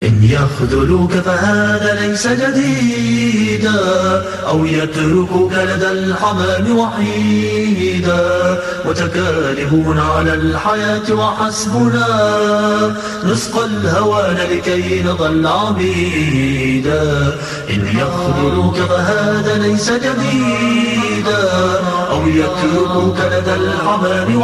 إن يخذلوك فهذا ليس جديدا، أو يتركوك لدى الحمام وحيدا. متكالبون على الحياة وحسبنا، نسقى الهوان لكي نظل عبيدا. إن يخذلوك فهذا ليس جديدا، أو يتركوك لدى الحمام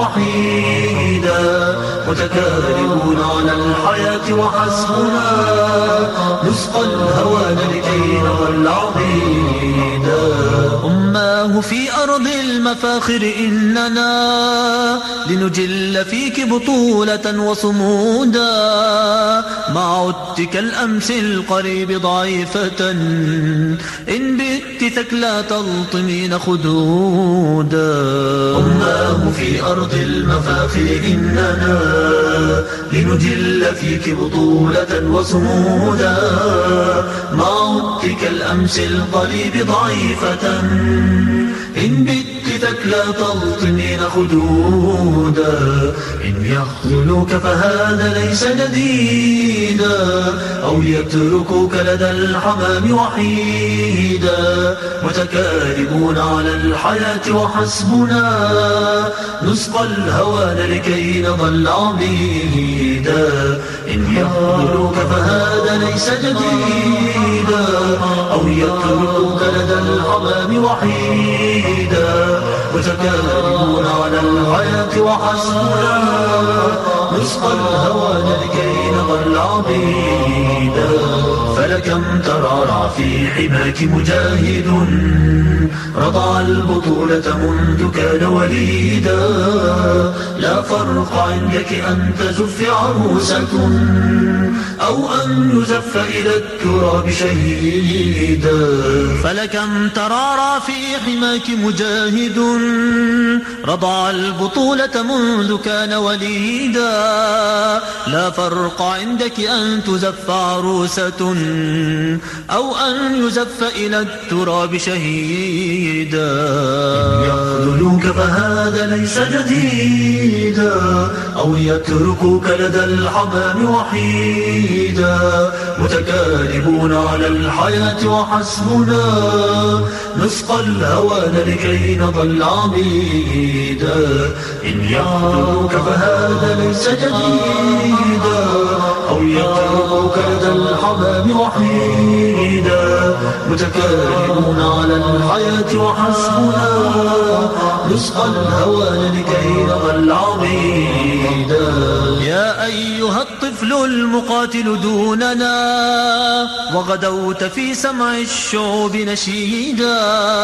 وحيدا. متكالبون على الحياة وحسبنا، نسقى الهوان لكي نظل عبيدا. أماه في أرض المفاخر إننا لنجل فيك بطولة وصمودا. مع عدتك الأمس القريب ضعيفة، إن بت ثكلى تلطمين خدودا. أماه في أرض المفاخر إننا لنجل فيك بطولة وصمودا. مع عدتك الأمس القريب ضعيفة، إن بت ثكلى تلطمين خدودا. إن يخذلوك فهذا ليس جديدا، أو يتركوك لدى الحمام وحيدا. متكالبون على الحياة وحسبنا، نسقى الهوان لكي نظل عبيدا. إن يخذلوك فهذا ليس جديدا، أو يتركوك لدى الحمام وحيدا. متكالبون على الحياة وحسبنا، نسقى الهوان لكي نظل عبيدا. فلكم ترعرع في حماك مجاهد، رضع البطولة منذ كان وليدا. لا فرق عندك أن تزف عروسة، أو أن يزف إلى التراب شهيدا. فلكم ترعرع في حماك مجاهد، رضع البطولة منذ كان وليدا. لا فرق عندك أن تزف عروسة، أو أن يزف إلى التراب شهيدا. إن يخذلوك فهذا ليس جديدا، أو يتركوك لدى الحمام وحيدا. متكالبون على الحياة وحسبنا، نسقى الهوان لكي نظل عبيدا. إن يخذلوك فهذا ليس جديدا، أو يتركوك لدى الحمام وحيدا. متكالبون على الحياة وحسبنا، نسقى الهوان لكي نظل عبيدا. يا أيها الطفل المقاتل دوننا، وغدوت في سمع الشعوب نشيدا.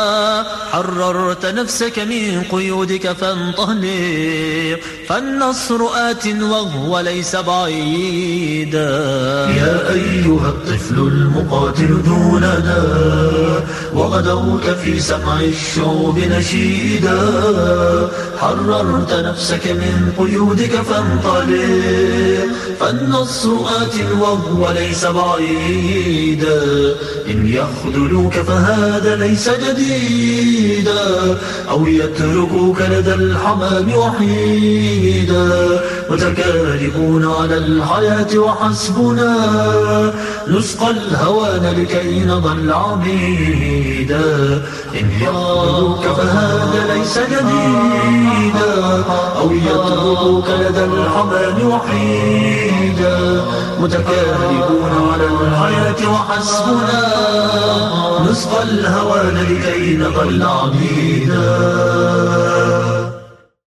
حررت نفسك من قيودك فانطلق، فالنصر آت وهو ليس بعيدا. يا أيها الطفل المقاتل دوننا، وغدوت في سمع الشعوب نشيدا. حررت نفسك من قيودك فانطلق، فالنصر آت وهو ليس بعيدا. إن يخذلوك فهذا ليس جديدا، أو يتركوك لدى الحمام وحيدا. متكالبون على الحياة وحسبنا، نسقى الهوان لكي نظل عبيدا. إن يخذلوك فهذا ليس جديدا، أو يتركوك لدى الحمام وحيدا. متكالبون على الحياة وحسبنا، نسقى الهوان لكي نظل عبيدا.